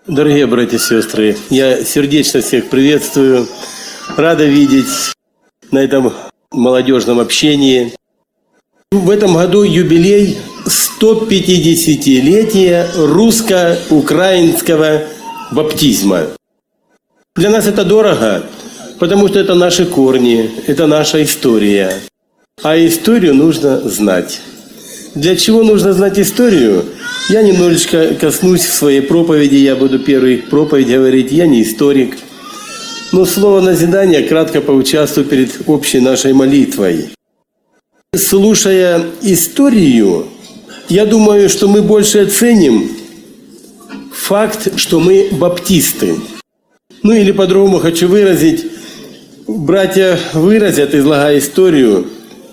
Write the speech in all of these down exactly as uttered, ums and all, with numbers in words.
Дорогие братья и сестры, я сердечно всех приветствую. Рада видеть на этом молодежном общении. В этом году юбилей сто пятидесятилетия русско-украинского баптизма. Для нас это дорого, потому что это наши корни, это наша история. А историю нужно знать. Для чего нужно знать историю? Я немножечко коснусь в своей проповеди, я буду первый проповедь говорить, я не историк. Но слово назидания кратко поучаствую перед общей нашей молитвой. Слушая историю, я думаю, что мы больше оценим факт, что мы баптисты. Ну или по-другому хочу выразить, братья выразят, излагая историю,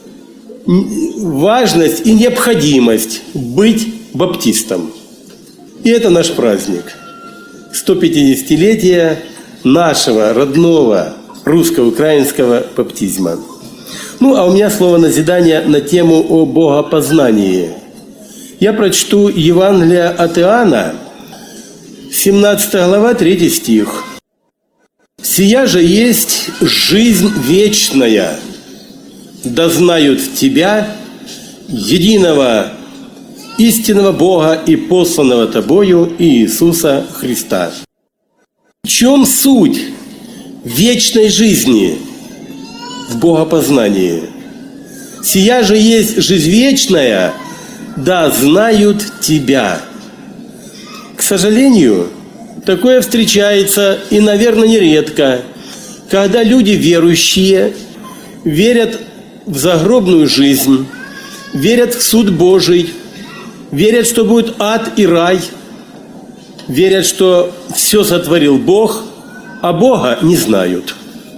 важность и необходимость быть баптистом. И это наш праздник. сто пятидесятилетие нашего родного русско-украинского баптизма. Ну, а у меня слово назидания на тему о богопознании. Я прочту Евангелие от Иоанна, семнадцатая глава, третий стих. «Сия же есть жизнь вечная, да знают Тебя, единого истинного Бога и посланного Тобою Иисуса Христа». В чем суть вечной жизни в богопознании? «Сия же есть жизнь вечная, да знают Тебя». К сожалению, такое встречается и, наверное, нередко, когда люди верующие верят в загробную жизнь, верят в суд Божий, верят, что будет ад и рай, верят, что все сотворил Бог, а Бога не знают.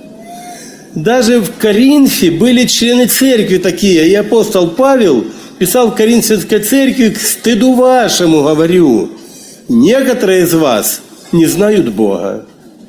Даже в Коринфе были члены церкви такие, и апостол Павел писал в Коринфской церкви: «К стыду вашему говорю, некоторые из вас не знают Бога».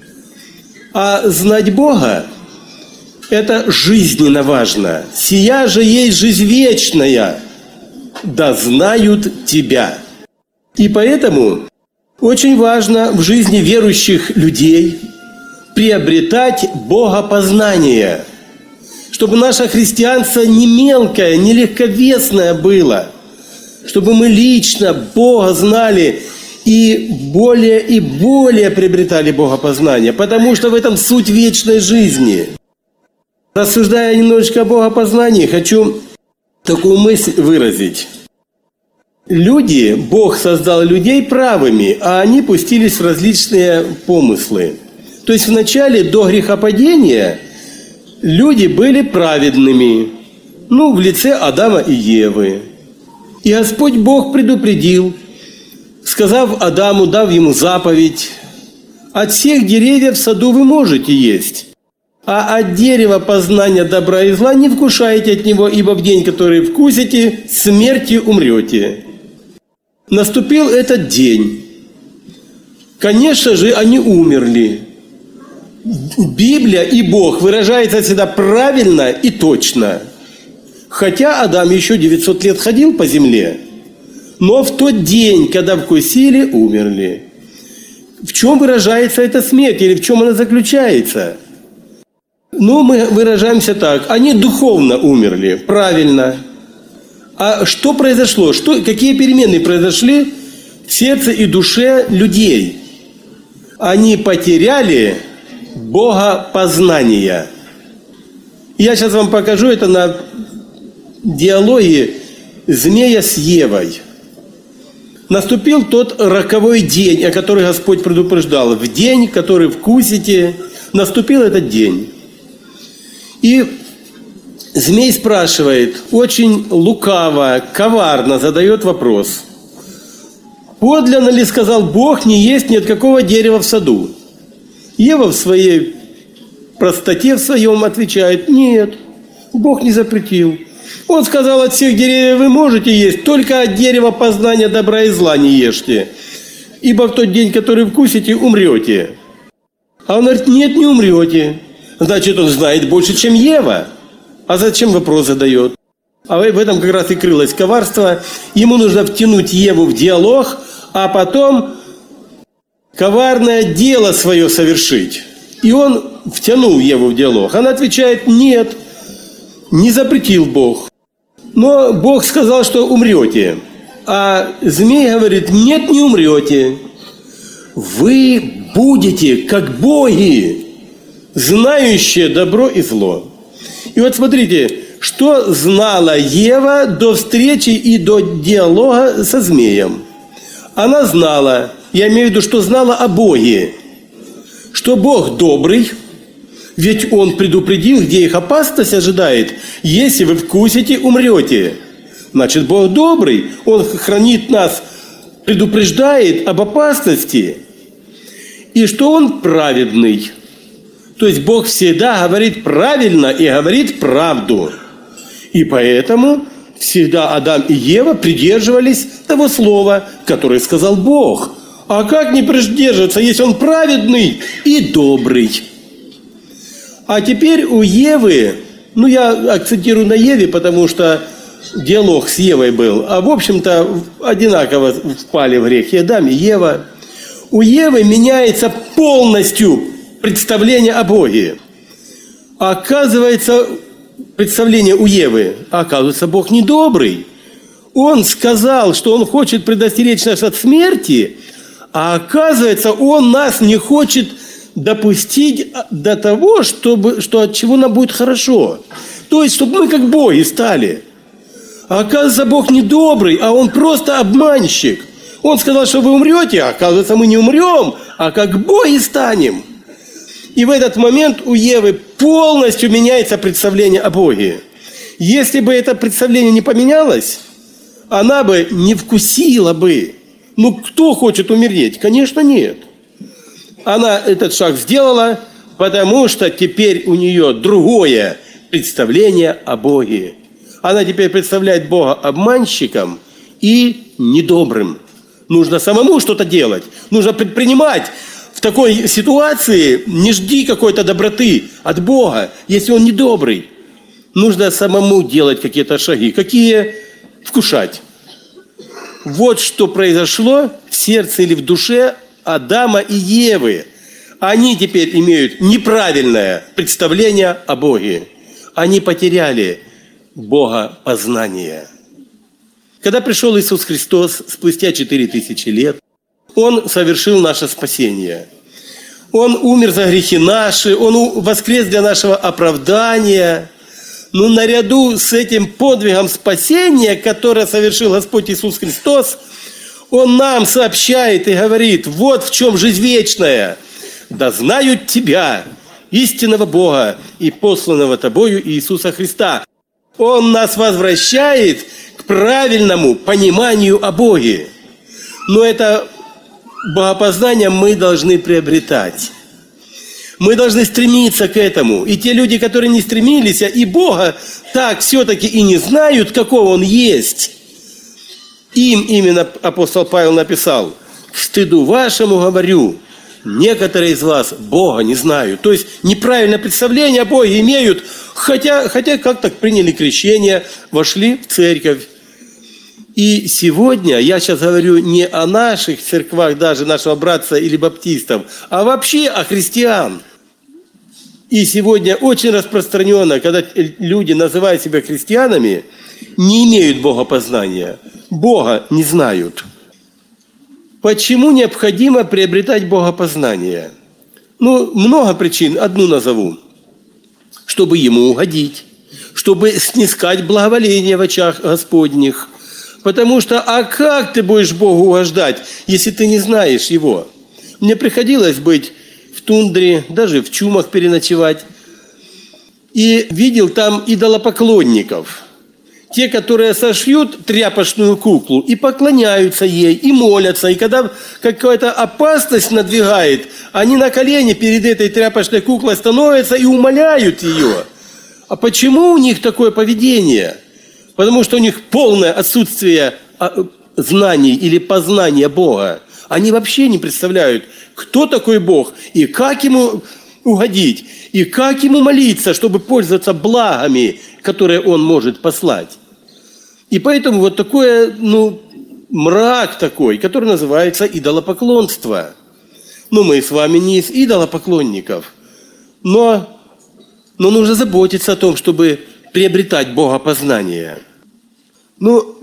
А знать Бога – это жизненно важно. «Сия же есть жизнь вечная, да знают Тебя». И поэтому очень важно в жизни верующих людей приобретать богопознание, чтобы наше христианство не мелкое, не легковесное было, чтобы мы лично Бога знали и более и более приобретали богопознание, потому что в этом суть вечной жизни. Рассуждая немножечко о богопознании, хочу такую мысль выразить. Люди, Бог создал людей правыми, а они пустились в различные помыслы. То есть вначале, до грехопадения, люди были праведными, ну, в лице Адама и Евы. И Господь Бог предупредил, сказав Адаму, дав ему заповедь: «От всех деревьев в саду вы можете есть, а от дерева познания добра и зла не вкушайте от него, ибо в день, который вкусите, смертью умрете». Наступил этот день. Конечно же, они умерли. Библия и Бог выражаются всегда правильно и точно. Хотя Адам еще девятьсот лет ходил по земле, но в тот день, когда вкусили, умерли. В чем выражается эта смерть или в чем она заключается? Ну, мы выражаемся так: они духовно умерли, правильно. А что произошло? Что, какие перемены произошли в сердце и душе людей? Они потеряли богопознание. Я сейчас вам покажу это на диалоге змея с Евой. Наступил тот роковой день, о котором Господь предупреждал. В день, который вкусите, наступил этот день. И змей спрашивает, очень лукаво, коварно задает вопрос: «Подлинно ли, сказал Бог, не есть ни от какого дерева в саду?» Ева в своей простоте в своем отвечает: «Нет, Бог не запретил. Он сказал, от всех деревьев вы можете есть, только от дерева познания добра и зла не ешьте, ибо в тот день, который вкусите, умрете». А он говорит: «Нет, не умрете». Значит, он знает больше, чем Ева. А зачем вопрос задает? А в этом как раз и крылось коварство. Ему нужно втянуть Еву в диалог, а потом коварное дело свое совершить. И он втянул Еву в диалог. Она отвечает: нет, не запретил Бог. Но Бог сказал, что умрете. А змей говорит: нет, не умрете. Вы будете как боги, знающие добро и зло. И вот смотрите, что знала Ева до встречи и до диалога со змеем. Она знала, я имею в виду, что знала о Боге, что Бог добрый, ведь Он предупредил, где их опасность ожидает. Если вы вкусите, умрете. Значит, Бог добрый, Он хранит нас, предупреждает об опасности. И что Он праведный. То есть Бог всегда говорит правильно и говорит правду. И поэтому всегда Адам и Ева придерживались того слова, которое сказал Бог. А как не придерживаться, если Он праведный и добрый? А теперь у Евы, ну я акцентирую на Еве, потому что диалог с Евой был, а в общем-то одинаково впали в грех и Адам, и Ева. У Евы меняется полностью представление о Боге. Оказывается, представление у Евы, оказывается, Бог недобрый. Он сказал, что Он хочет предостеречь нас от смерти, а оказывается, Он нас не хочет допустить до того, чтобы, что от чего нам будет хорошо. То есть, чтобы мы как боги стали. А оказывается, Бог не добрый, а Он просто обманщик. Он сказал, что вы умрете, а оказывается, мы не умрем, а как боги станем. И в этот момент у Евы полностью меняется представление о Боге. Если бы это представление не поменялось, она бы не вкусила бы. Ну, кто хочет умереть? Конечно, нет. Она этот шаг сделала, потому что теперь у нее другое представление о Боге. Она теперь представляет Бога обманщиком и недобрым. Нужно самому что-то делать. Нужно предпринимать. В такой ситуации не жди какой-то доброты от Бога, если Он недобрый. Нужно самому делать какие-то шаги. Какие? Вкушать. Вот что произошло в сердце или в душе Адама и Евы. Они теперь имеют неправильное представление о Боге. Они потеряли богопознание. Когда пришел Иисус Христос спустя четыре тысячи лет, Он совершил наше спасение. Он умер за грехи наши, Он воскрес для нашего оправдания. Но наряду с этим подвигом спасения, которое совершил Господь Иисус Христос, Он нам сообщает и говорит: вот в чем жизнь вечная. Да знают Тебя, истинного Бога и посланного Тобою Иисуса Христа. Он нас возвращает к правильному пониманию о Боге. Но это богопознание мы должны приобретать. Мы должны стремиться к этому. И те люди, которые не стремились, и Бога так все-таки и не знают, какого Он есть, им именно апостол Павел написал: «К стыду вашему говорю, некоторые из вас Бога не знают». То есть неправильное представление о Боге имеют, хотя, хотя как-то приняли крещение, вошли в церковь. И сегодня я сейчас говорю не о наших церквах, даже нашего братства или баптистов, а вообще о христиан. И сегодня очень распространенно, когда люди называют себя христианами, не имеют богопознания, Бога не знают. Почему необходимо приобретать богопознание? Ну, много причин, одну назову. Чтобы Ему угодить, чтобы снискать благоволение в очах Господних. Потому что, а как ты будешь Богу угождать, если ты не знаешь Его? Мне приходилось быть в тундре, даже в чумах переночевать. И видел там идолопоклонников. Те, которые сошьют тряпочную куклу и поклоняются ей, и молятся. И когда какая-то опасность надвигает, они на колени перед этой тряпочной куклой становятся и умоляют ее. А почему у них такое поведение? Потому что у них полное отсутствие знаний или познания Бога. Они вообще не представляют, кто такой Бог и как Ему угодить, и как Ему молиться, чтобы пользоваться благами, которые Он может послать. И поэтому вот такое, ну, мрак такой, который называется идолопоклонство. Ну, мы с вами не из идолопоклонников, но, но нужно заботиться о том, чтобы приобретать богопознание. Ну,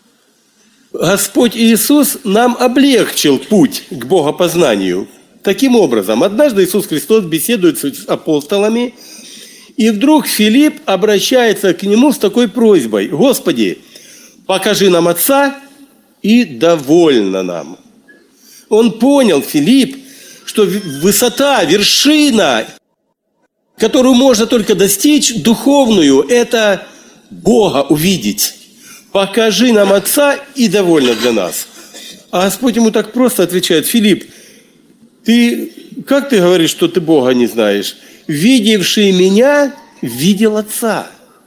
Господь Иисус нам облегчил путь к богопознанию. Таким образом, однажды Иисус Христос беседует с апостолами, и вдруг Филипп обращается к Нему с такой просьбой: «Господи, покажи нам Отца, и довольно нам». Он понял, Филипп, что высота, вершина, которую можно только достичь, духовную, это Бога увидеть. «Покажи нам Отца, и довольно для нас». А Господь ему так просто отвечает: «Филипп, ты, как ты говоришь, что ты Бога не знаешь? Видевший меня, видел Отца».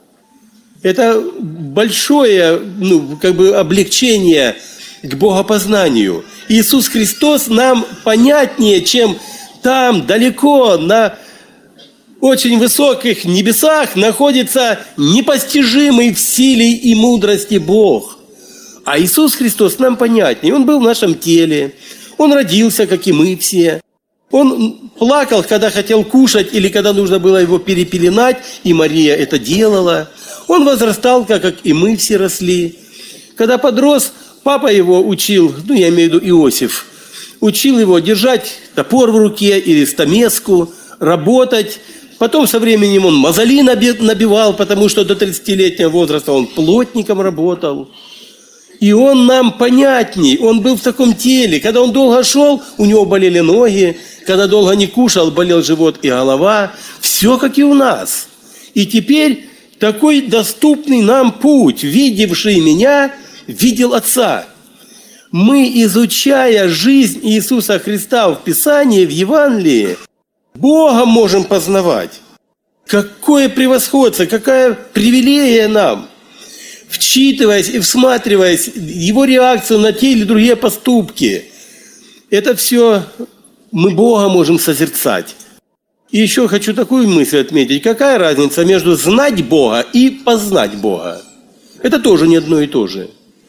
Это большое, ну, как бы облегчение к богопознанию. Иисус Христос нам понятнее, чем там, далеко, на очень высоких небесах находится непостижимый в силе и мудрости Бог. А Иисус Христос нам понятнее. Он был в нашем теле, Он родился, как и мы все. Он плакал, когда хотел кушать, или когда нужно было его перепеленать, и Мария это делала. Он возрастал, как и мы все росли. Когда подрос, папа его учил, ну, я имею в виду Иосиф, учил его держать топор в руке или стамеску, работать. Потом со временем он мозоли набивал, потому что до тридцатилетнего возраста он плотником работал. И он нам понятней, он был в таком теле. Когда он долго шел, у него болели ноги. Когда долго не кушал, болел живот и голова. Все как и у нас. И теперь такой доступный нам путь. Видевший меня, видел Отца. Мы, изучая жизнь Иисуса Христа в Писании, в Евангелии, Бога можем познавать. Какое превосходство, какая привилегия нам. Вчитываясь и всматриваясь в Его реакцию на те или другие поступки. Это все мы Бога можем созерцать. И еще хочу такую мысль отметить. Какая разница между знать Бога и познать Бога? Это тоже не одно и то же.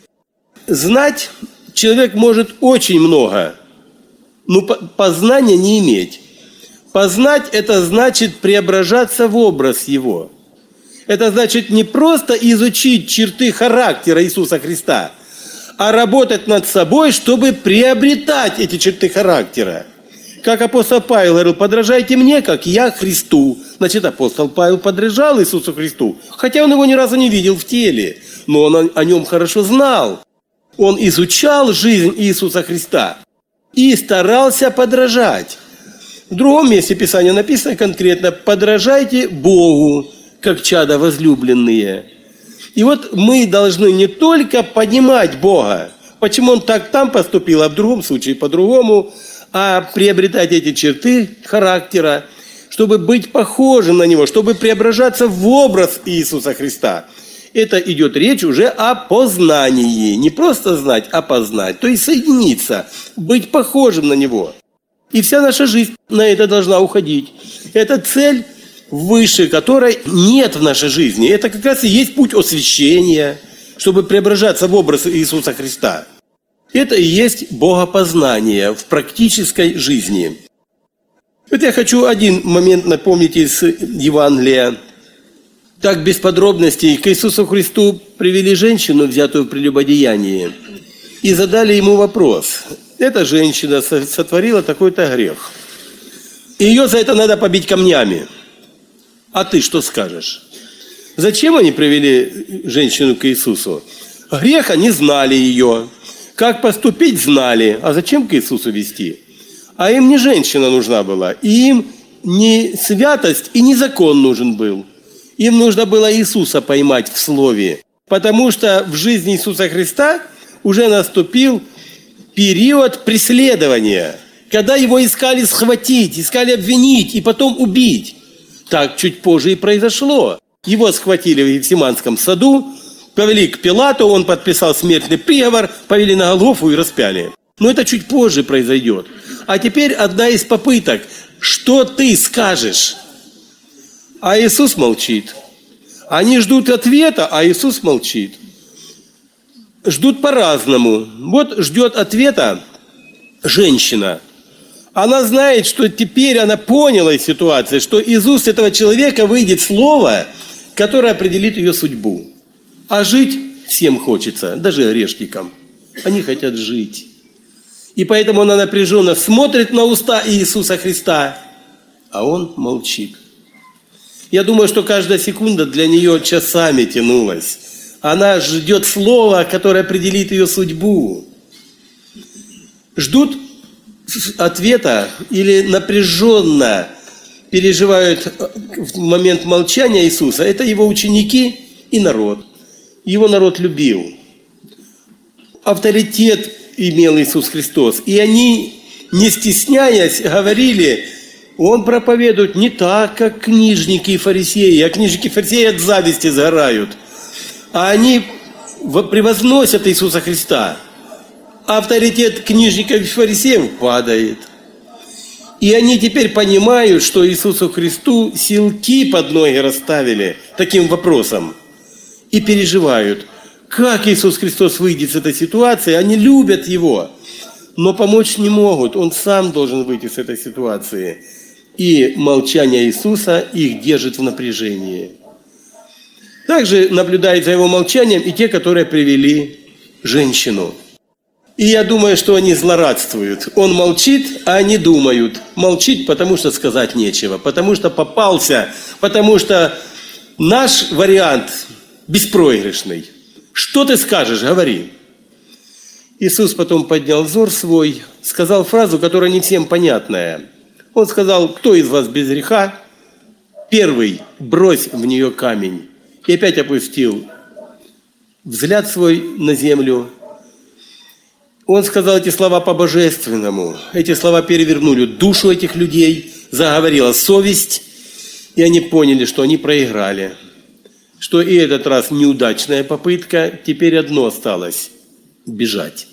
Знать человек может очень много, но познания не иметь. Познать – это значит преображаться в образ Его. Это значит не просто изучить черты характера Иисуса Христа, а работать над собой, чтобы приобретать эти черты характера. Как апостол Павел говорил: «Подражайте мне, как я Христу». Значит, апостол Павел подражал Иисусу Христу, хотя он его ни разу не видел в теле, но он о нем хорошо знал. Он изучал жизнь Иисуса Христа и старался подражать. В другом месте Писания написано конкретно: «Подражайте Богу, как чада возлюбленные». И вот мы должны не только понимать Бога, почему Он так там поступил, а в другом случае по-другому, а приобретать эти черты характера, чтобы быть похожим на Него, чтобы преображаться в образ Иисуса Христа. Это идет речь уже о познании. Не просто знать, а познать. То есть соединиться, быть похожим на Него. И вся наша жизнь на это должна уходить. Это цель, выше которой нет в нашей жизни. Это как раз и есть путь освящения, чтобы преображаться в образ Иисуса Христа. Это и есть богопознание в практической жизни. Вот я хочу один момент напомнить из Евангелия. Так, без подробностей, к Иисусу Христу привели женщину, взятую в прелюбодеянии, и задали Ему вопрос. Эта женщина сотворила такой-то грех. И ее за это надо побить камнями. А ты что скажешь? Зачем они привели женщину к Иисусу? Грех они знали ее. Как поступить знали. А зачем к Иисусу вести? А им не женщина нужна была. И им не святость и не закон нужен был. Им нужно было Иисуса поймать в слове. Потому что в жизни Иисуса Христа уже наступил период преследования. Когда его искали схватить, искали обвинить и потом убить. Так чуть позже и произошло. Его схватили в Гефсиманском саду, повели к Пилату, он подписал смертный приговор, повели на Голгофу и распяли. Но это чуть позже произойдет. А теперь одна из попыток. Что ты скажешь? А Иисус молчит. Они ждут ответа, а Иисус молчит. Ждут по-разному. Вот ждет ответа женщина. Она знает, что теперь она поняла из ситуации, что из уст этого человека выйдет слово, которое определит ее судьбу. А жить всем хочется, даже орешникам. Они хотят жить. И поэтому она напряженно смотрит на уста Иисуса Христа, а он молчит. Я думаю, что каждая секунда для нее часами тянулась. Она ждет слова, которое определит ее судьбу. Ждут ответа или напряженно переживают в момент молчания Иисуса. Это его ученики и народ. Его народ любил. Авторитет имел Иисус Христос. И они, не стесняясь, говорили: Он проповедует не так, как книжники и фарисеи. А книжники и фарисеи от зависти сгорают. А они превозносят Иисуса Христа. Авторитет книжников и фарисеев падает. И они теперь понимают, что Иисусу Христу силки под ноги расставили таким вопросом. И переживают, как Иисус Христос выйдет с этой ситуации. Они любят Его, но помочь не могут. Он сам должен выйти с этой ситуации. И молчание Иисуса их держит в напряжении. Также наблюдают за Его молчанием и те, которые привели женщину. И я думаю, что они злорадствуют. Он молчит, а они думают. Молчит, потому что сказать нечего, потому что попался, потому что наш вариант беспроигрышный. Что ты скажешь? Говори. Иисус потом поднял взор свой, сказал фразу, которая не всем понятная. Он сказал: кто из вас без греха? Первый брось в нее камень. И опять опустил взгляд свой на землю. Он сказал эти слова по-божественному. Эти слова перевернули душу этих людей, заговорила совесть, и они поняли, что они проиграли. Что и этот раз неудачная попытка, теперь одно осталось – бежать.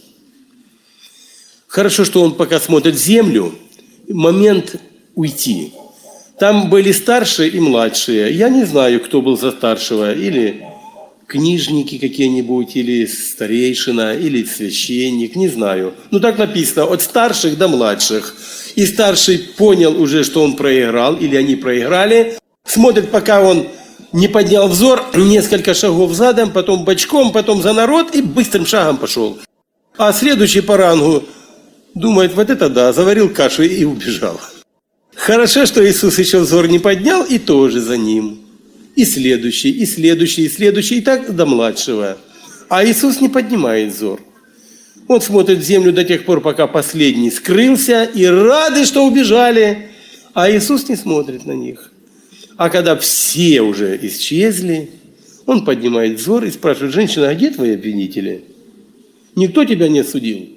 Хорошо, что он пока смотрит в землю, момент уйти. Там были старшие и младшие. Я не знаю, кто был за старшего, или книжники какие-нибудь, или старейшина, или священник, не знаю. Ну так написано, от старших до младших. И старший понял уже, что он проиграл, или они проиграли. Смотрит, пока он не поднял взор, несколько шагов задом, потом бочком, потом за народ и быстрым шагом пошел. А следующий по рангу думает: вот это да, заварил кашу и убежал. Хорошо, что Иисус еще взор не поднял, и тоже за ним. И следующий, и следующий, и следующий, и так до младшего. А Иисус не поднимает взор. Он смотрит в землю до тех пор, пока последний скрылся, и рады, что убежали. А Иисус не смотрит на них. А когда все уже исчезли, он поднимает взор и спрашивает: женщина, а где твои обвинители? Никто тебя не осудил?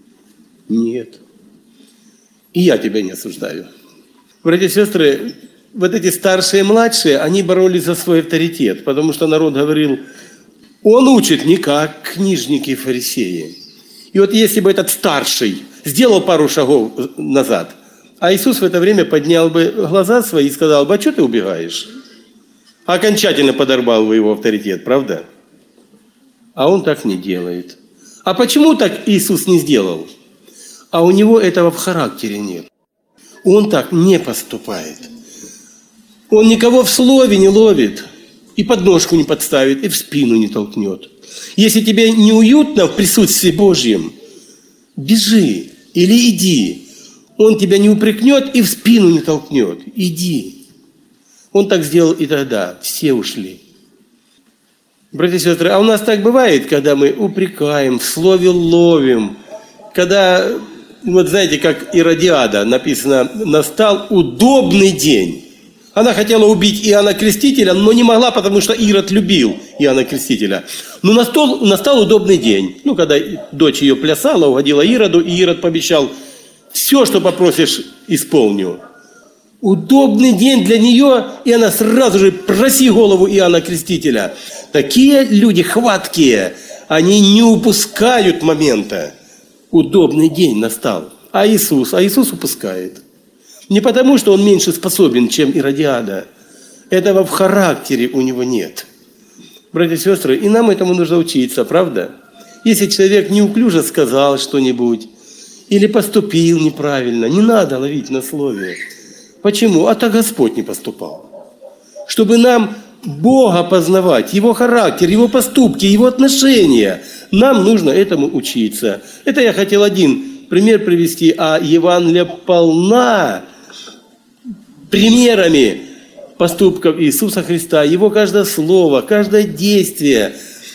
Нет. И я тебя не осуждаю. Братья и сестры, вот эти старшие и младшие, они боролись за свой авторитет, потому что народ говорил: он учит не как книжники и фарисеи. И вот если бы этот старший сделал пару шагов назад, а Иисус в это время поднял бы глаза свои и сказал бы: а что ты убегаешь? Окончательно подорвал бы его авторитет, правда? А он так не делает. А почему так Иисус не сделал? А у него этого в характере нет. Он так не поступает. Он никого в слове не ловит, и подножку не подставит, и в спину не толкнет. Если тебе неуютно в присутствии Божьем, бежи или иди. Он тебя не упрекнет и в спину не толкнет. Иди. Он так сделал и тогда. Все ушли. Братья и сестры, а у нас так бывает, когда мы упрекаем, в слове ловим. Когда, вот знаете, как Иродиада, написано: настал удобный день. Она хотела убить Иоанна Крестителя, но не могла, потому что Ирод любил Иоанна Крестителя. Но настал, настал удобный день. Ну, когда дочь ее плясала, угодила Ироду, и Ирод пообещал: все, что попросишь, исполню. Удобный день для нее, и она сразу же: проси голову Иоанна Крестителя. Такие люди хваткие, они не упускают момента. Удобный день настал. А Иисус, а Иисус упускает. Не потому, что он меньше способен, чем Иродиада. Этого в характере у него нет. Братья и сестры, и нам этому нужно учиться, правда? Если человек неуклюже сказал что-нибудь, или поступил неправильно. Не надо ловить на слове. Почему? А так Господь не поступал. Чтобы нам Бога познавать, Его характер, Его поступки, Его отношения, нам нужно этому учиться. Это я хотел один пример привести, а Евангелие полна примерами поступков Иисуса Христа, Его каждое слово, каждое действие.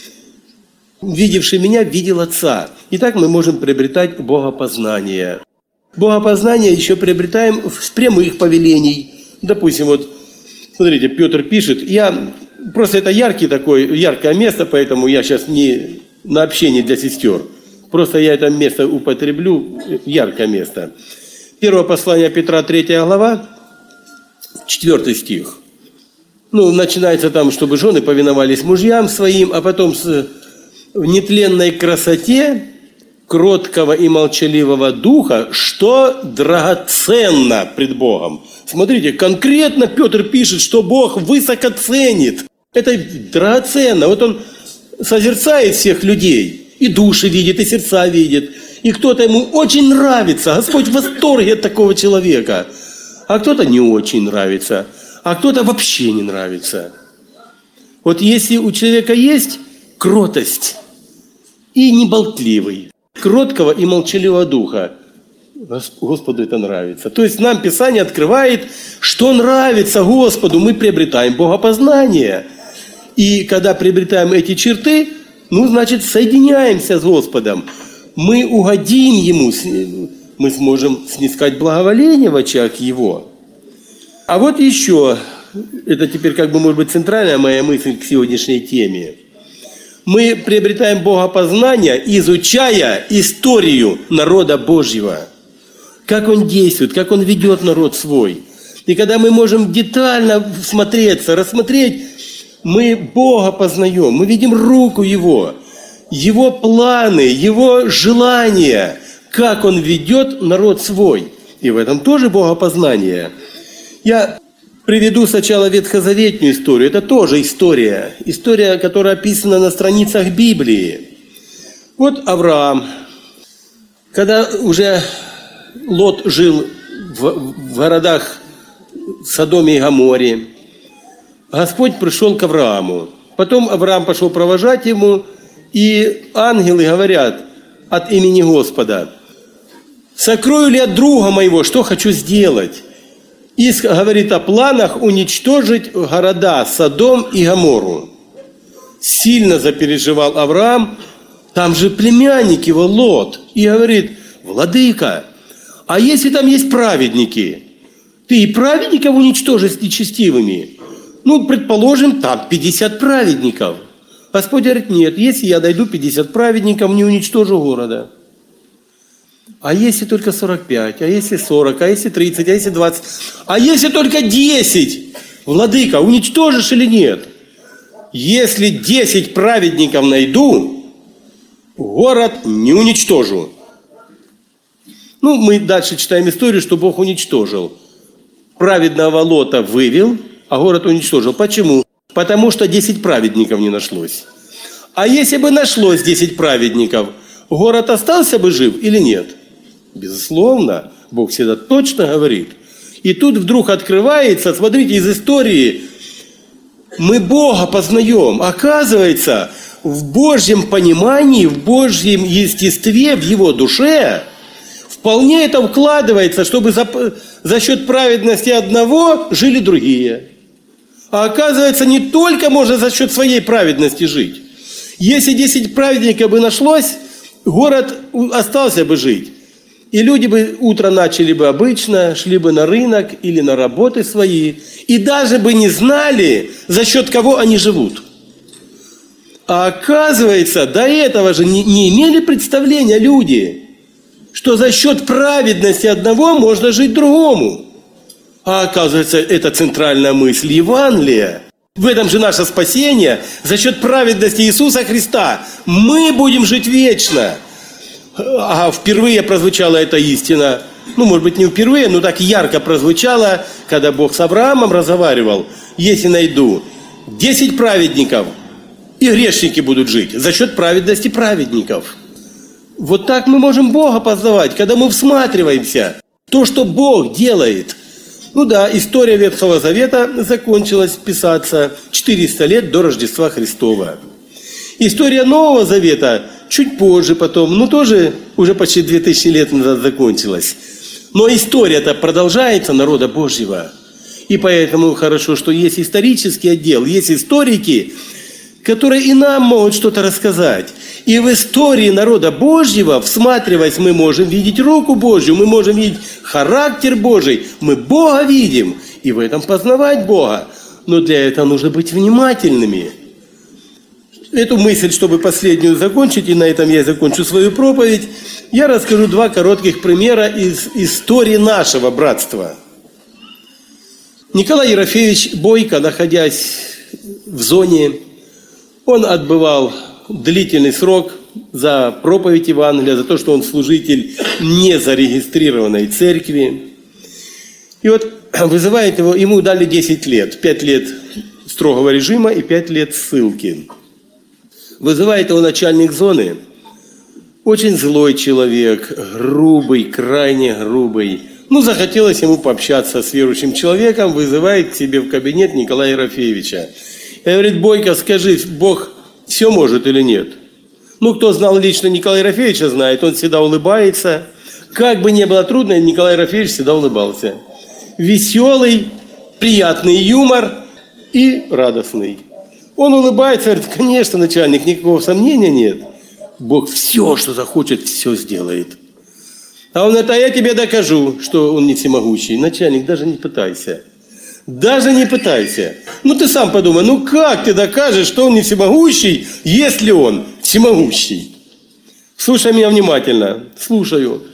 Видевший меня, видел Отца. И так мы можем приобретать богопознание. Богопознание еще приобретаем с прямых повелений. Допустим, вот, смотрите, Петр пишет, я, просто это яркий такой, яркое место, поэтому я сейчас не на общение для сестер. Просто я это место употреблю, яркое место. Первое послание Петра, третья глава, четвертый стих. Ну, начинается там, чтобы жены повиновались мужьям своим, а потом с в нетленной красоте кроткого и молчаливого духа, что драгоценно пред Богом. Смотрите, конкретно Петр пишет, что Бог высоко ценит. Это драгоценно. Вот он созерцает всех людей, и души видит, и сердца видит. И кто-то ему очень нравится. Господь в восторге от такого человека. А кто-то не очень нравится. А кто-то вообще не нравится. Вот если у человека есть кротость и неболтливый, кроткого и молчаливого духа, Господу это нравится. То есть нам Писание открывает, что нравится Господу, мы приобретаем богопознание. И когда приобретаем эти черты, ну, значит, соединяемся с Господом. Мы угодим Ему, мы сможем снискать благоволение в очах Его. А вот еще, это теперь как бы может быть центральная моя мысль к сегодняшней теме. Мы приобретаем богопознание, изучая историю народа Божьего. Как он действует, как он ведет народ свой. И когда мы можем детально всмотреться, рассмотреть, мы Бога познаем, мы видим руку Его, Его планы, Его желания, как Он ведет народ свой. И в этом тоже богопознание. Я приведу сначала ветхозаветную историю. Это тоже история. История, которая описана на страницах Библии. Вот Авраам. Когда уже Лот жил в, в городах Содоме и Гоморе, Господь пришел к Аврааму. Потом Авраам пошел провожать ему, и ангелы говорят от имени Господа: «Сокрою ли от друга моего, что хочу сделать?» И говорит о планах уничтожить города Содом и Гоморру. Сильно запереживал Авраам, там же племянник его Лот. И говорит: «Владыка, а если там есть праведники, ты и праведников уничтожишь с нечестивыми?» Ну, предположим, там пятьдесят праведников. Господь говорит: «Нет, если я найду пятьдесят праведников, не уничтожу города». А если только сорок пять, а если сорок, а если тридцать, а если двадцать, а если только десять? Владыка, уничтожишь или нет? Если десять праведников найду, город не уничтожу. Ну, мы дальше читаем историю, что Бог уничтожил. Праведного Лота вывел, а город уничтожил. Почему? Потому что десять праведников не нашлось. А если бы нашлось десять праведников, город остался бы жив или нет? Безусловно, Бог всегда точно говорит. И тут вдруг открывается, смотрите, из истории мы Бога познаем. Оказывается, в Божьем понимании, в Божьем естестве, в Его душе вполне это вкладывается, чтобы за, за счет праведности одного жили другие. А оказывается, не только можно за счет своей праведности жить. Если десять праведников бы нашлось, город остался бы жить. И люди бы утро начали бы обычно, шли бы на рынок или на работы свои, и даже бы не знали, за счет кого они живут. А оказывается, до этого же не, не имели представления люди, что за счет праведности одного можно жить другому. А оказывается, это центральная мысль Евангелия. В этом же наше спасение. За счет праведности Иисуса Христа мы будем жить вечно. А впервые прозвучала эта истина, ну, может быть, не впервые, но так ярко прозвучала, когда Бог с Авраамом разговаривал: «Если найду десять праведников, и грешники будут жить за счет праведности праведников». Вот так мы можем Бога познавать, когда мы всматриваемся в то, что Бог делает. Ну да, история Ветхого Завета закончилась писаться четыреста лет до Рождества Христова. История Нового Завета чуть позже потом, ну тоже уже почти две тысячи лет назад закончилась. Но история-то продолжается народа Божьего. И поэтому хорошо, что есть исторический отдел, есть историки, которые и нам могут что-то рассказать. И в истории народа Божьего, всматриваясь, мы можем видеть руку Божью, мы можем видеть характер Божий, мы Бога видим, и в этом познавать Бога. Но для этого нужно быть внимательными. Эту мысль, чтобы последнюю закончить, и на этом я закончу свою проповедь, я расскажу два коротких примера из истории нашего братства. Николай Ерофеевич Бойко, находясь в зоне, он отбывал длительный срок за проповедь Евангелия, за то, что он служитель незарегистрированной церкви. И вот вызывает его, ему дали десять лет, пять лет строгого режима и пять лет ссылки. Вызывает его начальник зоны, очень злой человек, грубый, крайне грубый. Ну, захотелось ему пообщаться с верующим человеком, вызывает к себе в кабинет Николая Ерофеевича. И говорит: Бойко, скажи, Бог все может или нет? Ну, кто знал лично Николая Ерофеевича, знает, он всегда улыбается. Как бы ни было трудно, Николай Ерофеевич всегда улыбался. Веселый, приятный юмор и радостный. Он улыбается, говорит: конечно, начальник, никакого сомнения нет. Бог все, что захочет, все сделает. А он говорит: а я тебе докажу, что он не всемогущий. Начальник, даже не пытайся. Даже не пытайся. Ну ты сам подумай, ну как ты докажешь, что он не всемогущий, если он всемогущий? Слушай меня внимательно. Слушаю.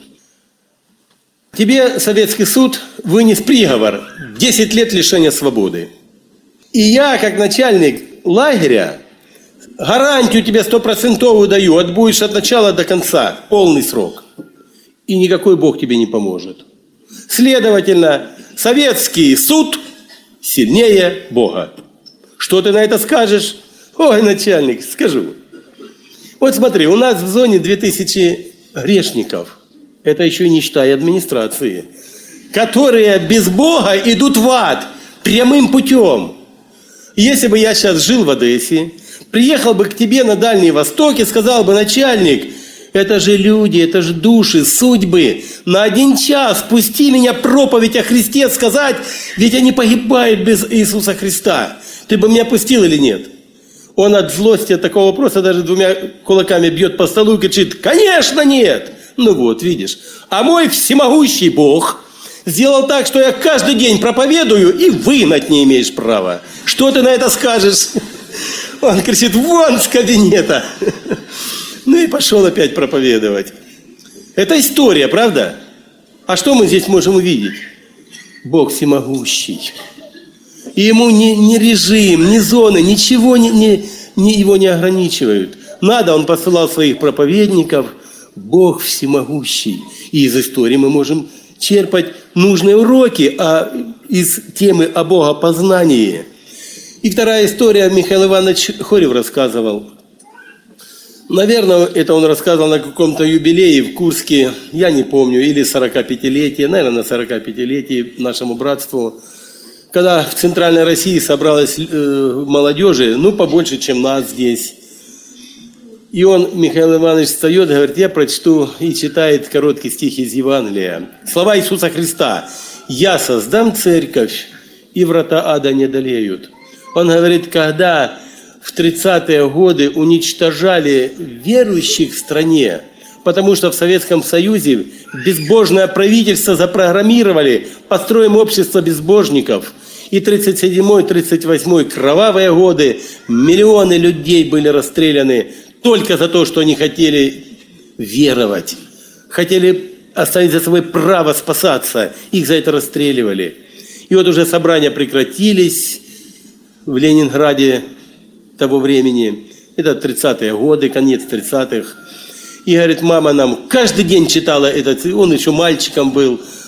Тебе советский суд вынес приговор десять лет лишения свободы. И я, как начальник лагеря, гарантию тебе стопроцентовую даю, отбудешь от начала до конца, полный срок. И никакой Бог тебе не поможет. Следовательно, советский суд сильнее Бога. Что ты на это скажешь? Ой, начальник, скажу. Вот смотри, у нас в зоне две тысячи грешников. Это еще не считая администрации. Которые без Бога идут в ад прямым путем. Если бы я сейчас жил в Одессе, приехал бы к тебе на Дальний Восток и сказал бы: начальник, это же люди, это же души, судьбы. На один час пусти меня проповедь о Христе сказать, ведь они погибают без Иисуса Христа. Ты бы меня пустил или нет? Он от злости от такого вопроса даже двумя кулаками бьет по столу и кричит: конечно нет! Ну вот, видишь. А мой всемогущий Бог сделал так, что я каждый день проповедую, и выгнать не имеешь права. Что ты на это скажешь? Он кричит: вон с кабинета. Ну и пошел опять проповедовать. Это история, правда? А что мы здесь можем увидеть? Бог всемогущий. И ему ни, ни режим, ни зоны, ничего не, не, не, его не ограничивают. Надо, он посылал своих проповедников. Бог всемогущий. И из истории мы можем черпать нужные уроки а, из темы о богопознании. И вторая история, Михаил Иванович Хорев рассказывал. Наверное, это он рассказывал на каком-то юбилее в Курске, я не помню, или сорокапятилетие, наверное, на сорокапятилетие нашему братству, когда в Центральной России собралась э, молодежи, ну, побольше, чем нас здесь. И он, Михаил Иванович, встает и говорит: я прочту, и читает короткий стих из Евангелия. Слова Иисуса Христа: «Я создам церковь, и врата ада не одолеют». Он говорит, когда в тридцатые годы уничтожали верующих в стране, потому что в Советском Союзе безбожное правительство запрограммировали, построим общество безбожников. И тридцать седьмой тридцать восьмой кровавые годы, миллионы людей были расстреляны только за то, что они хотели веровать, хотели оставить за собой право спасаться, их за это расстреливали. И вот уже собрания прекратились в Ленинграде того времени, это тридцатые годы, конец тридцатых. И, говорит, мама нам каждый день читала этот, он еще мальчиком был,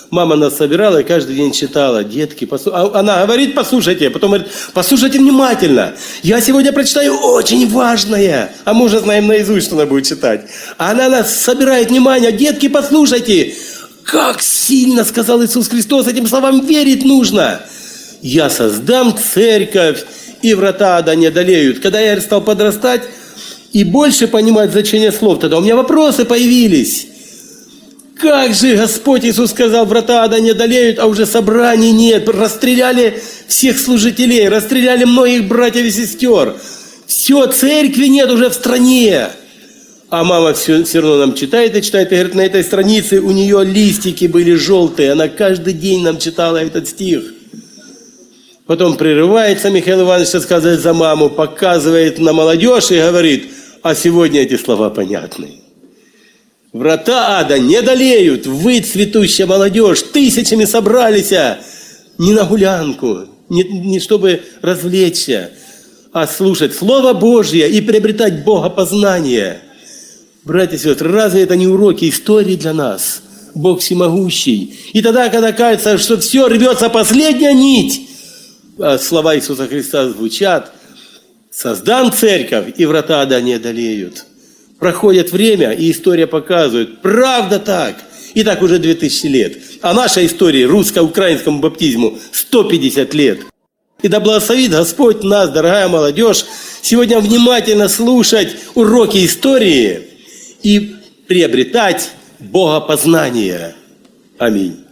Мама нас собирала и каждый день читала. Детки, послу... она говорит, послушайте, потом говорит, послушайте внимательно. Я сегодня прочитаю очень важное. А мы уже знаем наизусть, что она будет читать. А она нас собирает внимание. Детки, послушайте. Как сильно, сказал Иисус Христос, этим словам верить нужно. Я создам церковь, и врата ада не одолеют. Когда я стал подрастать и больше понимать значение слов, тогда у меня вопросы появились. Как же Господь Иисус сказал, врата ада не одолеют, а уже собраний нет. Расстреляли всех служителей, расстреляли многих братьев и сестер. Все, церкви нет уже в стране. А мама все, все равно нам читает и читает. И говорит, на этой странице у нее листики были желтые. Она каждый день нам читала этот стих. Потом прерывается Михаил Иванович, рассказывает за маму, показывает на молодежь и говорит, а сегодня эти слова понятны. Врата ада не одолеют, вы, цветущая молодежь, тысячами собрались не на гулянку, не, не чтобы развлечься, а слушать Слово Божье и приобретать богопознание. Братья и сестры, разве это не уроки истории для нас? Бог всемогущий. И тогда, когда кажется, что все рвется последняя нить, слова Иисуса Христа звучат, создам церковь, и врата ада не одолеют. Проходит время, и история показывает, правда так. И так уже две тысячи лет. А нашей истории, русско-украинскому баптизму, сто пятьдесят лет. И да благословит Господь нас, дорогая молодежь, сегодня внимательно слушать уроки истории и приобретать богопознание. Аминь.